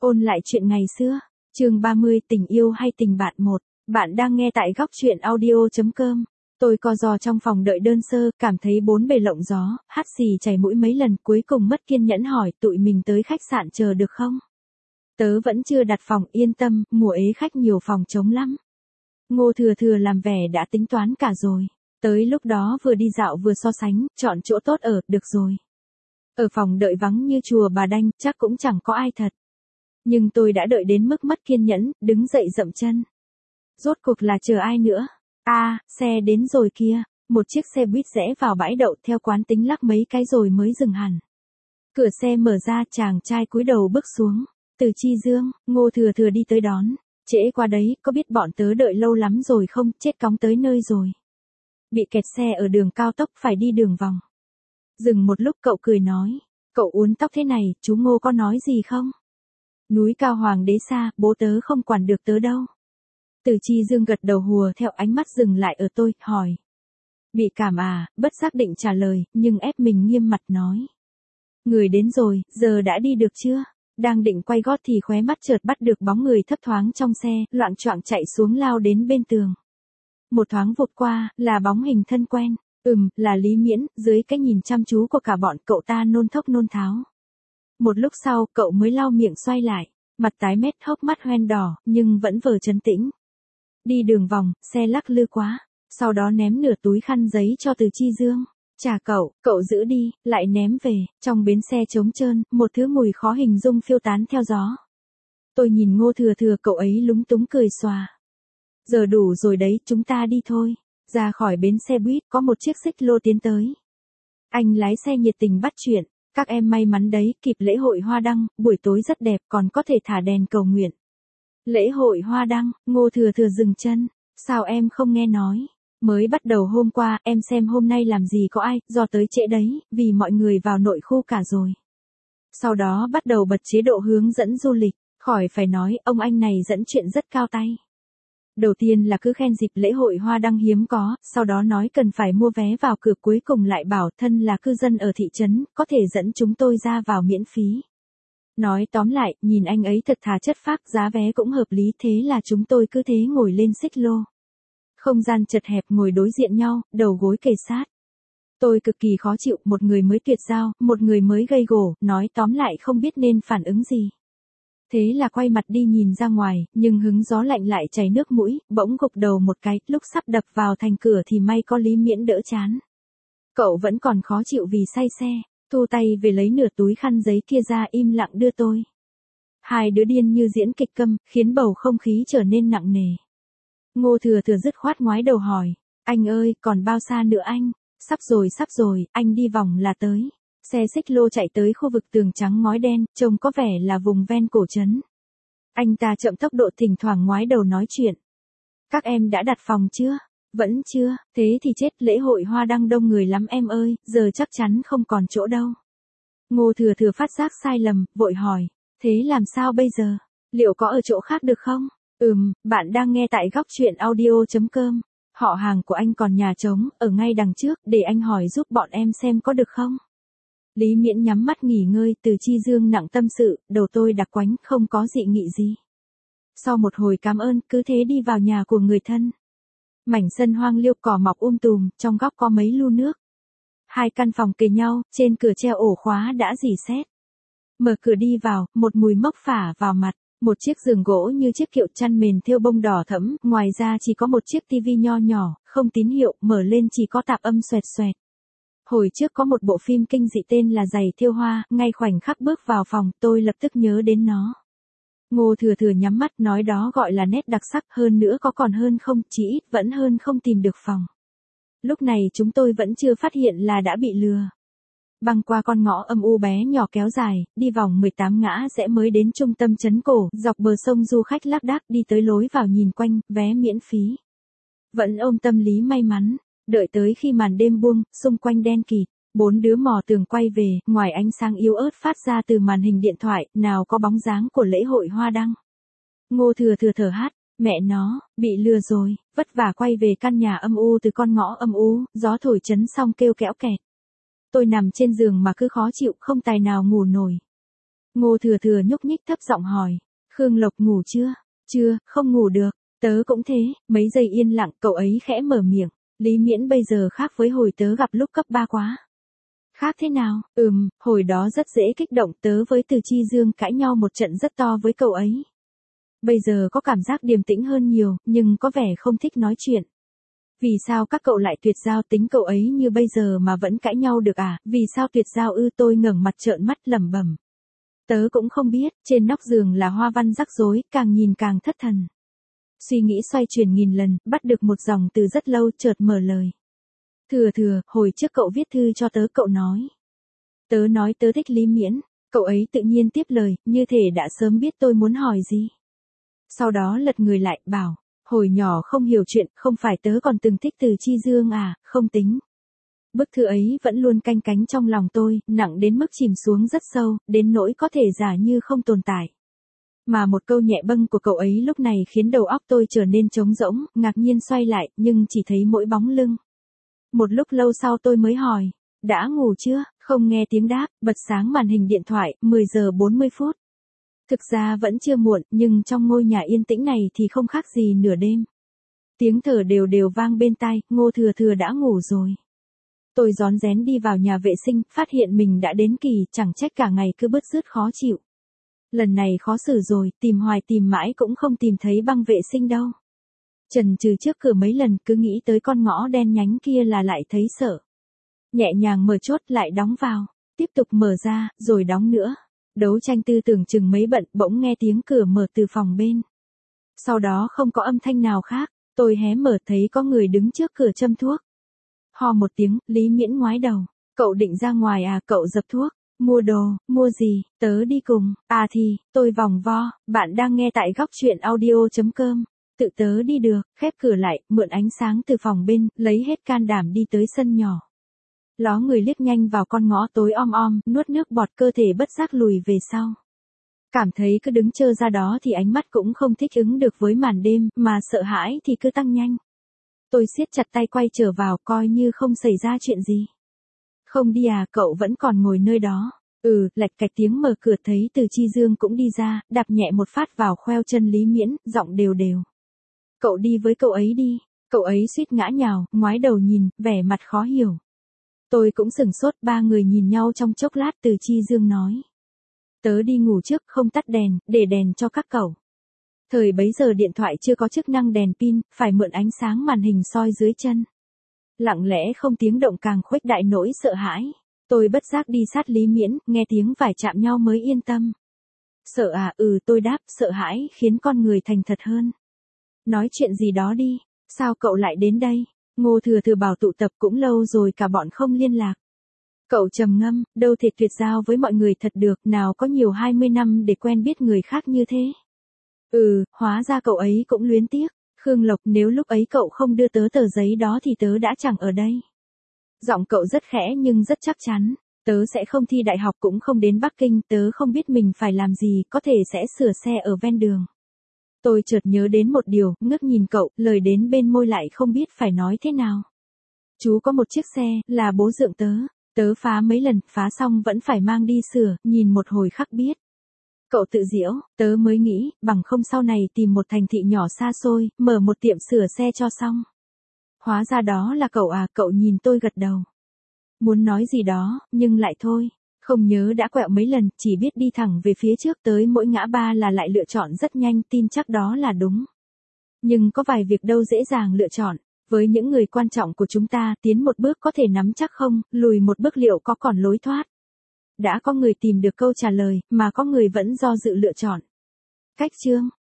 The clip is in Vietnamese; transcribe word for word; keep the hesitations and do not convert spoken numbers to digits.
Ôn lại chuyện ngày xưa, chương ba mươi tình yêu hay tình bạn một. Bạn đang nghe tại góc truyện audio chấm com. Tôi co giò trong phòng đợi đơn sơ, cảm thấy bốn bề lộng gió, hắt xì chảy mũi mấy lần, cuối cùng mất kiên nhẫn hỏi tụi mình tới khách sạn chờ được không? Tớ vẫn chưa đặt phòng, yên tâm, mùa ế khách nhiều phòng trống lắm. Ngô Thừa Thừa làm vẻ đã tính toán cả rồi. Tới lúc đó vừa đi dạo vừa so sánh, chọn chỗ tốt ở, được rồi. Ở phòng đợi vắng như chùa Bà Đanh, chắc cũng chẳng có ai thật. Nhưng tôi đã đợi đến mức mất kiên nhẫn, đứng dậy dậm chân. Rốt cuộc là chờ ai nữa? À, xe đến rồi kia. Một chiếc xe buýt rẽ vào bãi đậu, theo quán tính lắc mấy cái rồi mới dừng hẳn. Cửa xe mở ra, chàng trai cúi đầu bước xuống. Từ Chi Dương, Ngô Thừa Thừa đi tới đón. Trễ qua đấy, có biết bọn tớ đợi lâu lắm rồi không, chết cóng tới nơi rồi. Bị kẹt xe ở đường cao tốc, phải đi đường vòng. Dừng một lúc cậu cười nói. Cậu uốn tóc thế này, chú Ngô có nói gì không? Núi cao hoàng đế xa, bố tớ không quản được tớ đâu. Từ Chi Dương gật đầu hùa theo ánh mắt dừng lại ở tôi, hỏi. Bị cảm à, bất giác định trả lời, nhưng ép mình nghiêm mặt nói. Người đến rồi, giờ đã đi được chưa? Đang định quay gót thì khóe mắt chợt bắt được bóng người thấp thoáng trong xe, loạng choạng chạy xuống lao đến bên tường. Một thoáng vụt qua, là bóng hình thân quen. Ừm, là Lý Miễn, dưới cái nhìn chăm chú của cả bọn cậu ta nôn thốc nôn tháo. Một lúc sau, cậu mới lau miệng xoay lại, mặt tái mét hốc mắt hoen đỏ, nhưng vẫn vờ trấn tĩnh. Đi đường vòng, xe lắc lư quá, sau đó ném nửa túi khăn giấy cho Từ Chi Dương. Trả cậu, cậu giữ đi, lại ném về, trong bến xe trống trơn, một thứ mùi khó hình dung phiêu tán theo gió. Tôi nhìn Ngô Thừa Thừa cậu ấy lúng túng cười xòa. Giờ đủ rồi đấy, chúng ta đi thôi. Ra khỏi bến xe buýt có một chiếc xích lô tiến tới. Anh lái xe nhiệt tình bắt chuyện. Các em may mắn đấy, kịp lễ hội hoa đăng, buổi tối rất đẹp còn có thể thả đèn cầu nguyện. Lễ hội hoa đăng, Ngô Thừa Thừa dừng chân. Sao em không nghe nói? Mới bắt đầu hôm qua, em xem hôm nay làm gì có ai, do tới trễ đấy, vì mọi người vào nội khu cả rồi. Sau đó bắt đầu bật chế độ hướng dẫn du lịch, khỏi phải nói, ông anh này dẫn chuyện rất cao tay. Đầu tiên là cứ khen dịp lễ hội hoa đăng hiếm có, sau đó nói cần phải mua vé vào cửa, cuối cùng lại bảo thân là cư dân ở thị trấn, có thể dẫn chúng tôi ra vào miễn phí. Nói tóm lại, nhìn anh ấy thật thà chất phác, giá vé cũng hợp lý, thế là chúng tôi cứ thế ngồi lên xích lô. Không gian chật hẹp, ngồi đối diện nhau, đầu gối kề sát. Tôi cực kỳ khó chịu, một người mới tuyệt giao, một người mới gây gổ, nói tóm lại không biết nên phản ứng gì. Thế là quay mặt đi nhìn ra ngoài, nhưng hứng gió lạnh lại chảy nước mũi, bỗng gục đầu một cái, lúc sắp đập vào thành cửa thì may có Lý Miễn đỡ chán. Cậu vẫn còn khó chịu vì say xe, thu tay về lấy nửa túi khăn giấy kia ra im lặng đưa tôi. Hai đứa điên như diễn kịch câm, khiến bầu không khí trở nên nặng nề. Ngô Thừa Thừa dứt khoát ngoái đầu hỏi, anh ơi, còn bao xa nữa anh? Sắp rồi sắp rồi, anh đi vòng là tới. Xe xích lô chạy tới khu vực tường trắng ngói đen, trông có vẻ là vùng ven cổ trấn. Anh ta chậm tốc độ, thỉnh thoảng ngoái đầu nói chuyện. Các em đã đặt phòng chưa? Vẫn chưa, thế thì chết, lễ hội hoa đăng đông người lắm em ơi, giờ chắc chắn không còn chỗ đâu. Ngô Thừa Thừa phát giác sai lầm, vội hỏi, thế làm sao bây giờ? Liệu có ở chỗ khác được không? Ừm, bạn đang nghe tại góc truyện audio chấm com. Họ hàng của anh còn nhà trống, ở ngay đằng trước, để anh hỏi giúp bọn em xem có được không? Lý Miễn nhắm mắt nghỉ ngơi, Từ Chi Dương nặng tâm sự, đầu tôi đặc quánh, không có dị nghị gì. Sau một hồi cảm ơn, cứ thế đi vào nhà của người thân. Mảnh sân hoang liêu cỏ mọc um tùm, trong góc có mấy lu nước. Hai căn phòng kề nhau, trên cửa treo ổ khóa đã rỉ sét. Mở cửa đi vào, một mùi mốc phả vào mặt. Một chiếc giường gỗ như chiếc kiệu chăn mền thêu bông đỏ thẫm, ngoài ra chỉ có một chiếc tivi nho nhỏ, không tín hiệu, mở lên chỉ có tạp âm xoẹt xoẹt. Hồi trước có một bộ phim kinh dị tên là Giày Thêu Hoa, ngay khoảnh khắc bước vào phòng, tôi lập tức nhớ đến nó. Ngô Thừa Thừa nhắm mắt nói đó gọi là nét đặc sắc, hơn nữa có còn hơn không, chỉ ít vẫn hơn không tìm được phòng. Lúc này chúng tôi vẫn chưa phát hiện là đã bị lừa. Băng qua con ngõ âm u bé nhỏ kéo dài, đi vòng mười tám ngã rẽ mới đến trung tâm trấn cổ, dọc bờ sông du khách lác đác đi tới lối vào nhìn quanh, vé miễn phí. Vẫn ôm tâm lý may mắn, đợi tới khi màn đêm buông, xung quanh đen kịt, bốn đứa mò tường quay về, ngoài ánh sáng yếu ớt phát ra từ màn hình điện thoại, nào có bóng dáng của lễ hội hoa đăng. Ngô Thừa Thừa thở hát, mẹ nó, bị lừa rồi, vất vả quay về căn nhà âm u từ con ngõ âm u, gió thổi chấn xong kêu kẽo kẹt. Tôi nằm trên giường mà cứ khó chịu, không tài nào ngủ nổi. Ngô Thừa Thừa nhúc nhích thấp giọng hỏi. Khương Lộc ngủ chưa? Chưa, không ngủ được. Tớ cũng thế, mấy giây yên lặng cậu ấy khẽ mở miệng. Lý Miễn bây giờ khác với hồi tớ gặp lúc cấp ba quá. Khác thế nào? Ừm, hồi đó rất dễ kích động, tớ với Từ Chi Dương cãi nhau một trận rất to với cậu ấy. Bây giờ có cảm giác điềm tĩnh hơn nhiều, nhưng có vẻ không thích nói chuyện. Vì sao các cậu lại tuyệt giao, tính cậu ấy như bây giờ mà vẫn cãi nhau được à? Vì sao tuyệt giao ư? Tôi ngẩng mặt trợn mắt lẩm bẩm. Tớ cũng không biết, trên nóc giường là hoa văn rắc rối, càng nhìn càng thất thần. Suy nghĩ xoay chuyển nghìn lần, bắt được một dòng từ rất lâu, chợt mở lời. Thừa Thừa, hồi trước cậu viết thư cho tớ, cậu nói. Tớ nói tớ thích Lý Miễn, cậu ấy tự nhiên tiếp lời, như thể đã sớm biết tôi muốn hỏi gì. Sau đó lật người lại, bảo, hồi nhỏ không hiểu chuyện, không phải tớ còn từng thích Từ Chi Dương à, không tính. Bức thư ấy vẫn luôn canh cánh trong lòng tôi, nặng đến mức chìm xuống rất sâu, đến nỗi có thể giả như không tồn tại. Mà một câu nhẹ bâng của cậu ấy lúc này khiến đầu óc tôi trở nên trống rỗng, ngạc nhiên xoay lại, nhưng chỉ thấy mỗi bóng lưng. Một lúc lâu sau tôi mới hỏi, đã ngủ chưa? Không nghe tiếng đáp, bật sáng màn hình điện thoại, mười giờ bốn mươi phút. Thực ra vẫn chưa muộn, nhưng trong ngôi nhà yên tĩnh này thì không khác gì nửa đêm. Tiếng thở đều đều vang bên tai, Ngô Thừa Thừa đã ngủ rồi. Tôi rón rén đi vào nhà vệ sinh, phát hiện mình đã đến kỳ, chẳng trách cả ngày cứ bứt rứt khó chịu. Lần này khó xử rồi, tìm hoài tìm mãi cũng không tìm thấy băng vệ sinh đâu. Chần chừ trước cửa mấy lần, cứ nghĩ tới con ngõ đen nhánh kia là lại thấy sợ. Nhẹ nhàng mở chốt lại đóng vào, tiếp tục mở ra, rồi đóng nữa. Đấu tranh tư tưởng chừng mấy bận, bỗng nghe tiếng cửa mở từ phòng bên. Sau đó không có âm thanh nào khác, tôi hé mở thấy có người đứng trước cửa châm thuốc. Ho một tiếng, Lý Miễn ngoái đầu. Cậu định ra ngoài à? Cậu dập thuốc. Mua đồ, mua gì, tớ đi cùng. À thì, tôi vòng vo, bạn đang nghe tại góc truyện audio chấm com. Tự tớ đi được, khép cửa lại, mượn ánh sáng từ phòng bên, lấy hết can đảm đi tới sân nhỏ. Ló người liếc nhanh vào con ngõ tối om om, nuốt nước bọt, cơ thể bất giác lùi về sau. Cảm thấy cứ đứng trơ ra đó thì ánh mắt cũng không thích ứng được với màn đêm, mà sợ hãi thì cứ tăng nhanh. Tôi siết chặt tay quay trở vào, coi như không xảy ra chuyện gì. Không đi à? Cậu vẫn còn ngồi nơi đó. Ừ, lạch cạch tiếng mở cửa, thấy Từ Chi Dương cũng đi ra, đạp nhẹ một phát vào khoeo chân Lý Miễn, giọng đều đều. Cậu đi với cậu ấy đi. Cậu ấy suýt ngã nhào, ngoái đầu nhìn, vẻ mặt khó hiểu. Tôi cũng sửng sốt, ba người nhìn nhau trong chốc lát. Từ Chi Dương nói. Tớ đi ngủ trước, không tắt đèn, để đèn cho các cậu. Thời bấy giờ điện thoại chưa có chức năng đèn pin, phải mượn ánh sáng màn hình soi dưới chân. Lặng lẽ không tiếng động càng khuếch đại nỗi sợ hãi. Tôi bất giác đi sát Lý Miễn, nghe tiếng vải chạm nhau mới yên tâm. Sợ à? Ừ, tôi đáp, sợ hãi khiến con người thành thật hơn. Nói chuyện gì đó đi, sao cậu lại đến đây? Ngô Thừa Thừa bảo tụ tập cũng lâu rồi cả bọn không liên lạc. Cậu trầm ngâm, đâu thể tuyệt giao với mọi người thật được, nào có nhiều hai mươi năm để quen biết người khác như thế. Ừ, hóa ra cậu ấy cũng luyến tiếc. Khương Lộc, nếu lúc ấy cậu không đưa tớ tờ giấy đó thì tớ đã chẳng ở đây. Giọng cậu rất khẽ nhưng rất chắc chắn. Tớ sẽ không thi đại học, cũng không đến Bắc Kinh, tớ không biết mình phải làm gì, có thể sẽ sửa xe ở ven đường. Tôi chợt nhớ đến một điều, ngước nhìn cậu, lời đến bên môi lại không biết phải nói thế nào. Chú có một chiếc xe, là bố dượng tớ. Tớ phá mấy lần, phá xong vẫn phải mang đi sửa, nhìn một hồi khắc biết. Cậu tự giễu, tớ mới nghĩ, bằng không sau này tìm một thành thị nhỏ xa xôi, mở một tiệm sửa xe cho xong. Hóa ra đó là cậu à? Cậu nhìn tôi gật đầu. Muốn nói gì đó, nhưng lại thôi. Không nhớ đã quẹo mấy lần, chỉ biết đi thẳng về phía trước, tới mỗi ngã ba là lại lựa chọn rất nhanh, tin chắc đó là đúng. Nhưng có vài việc đâu dễ dàng lựa chọn. Với những người quan trọng của chúng ta, tiến một bước có thể nắm chắc không, lùi một bước liệu có còn lối thoát. Đã có người tìm được câu trả lời, mà có người vẫn do dự lựa chọn. Cách chương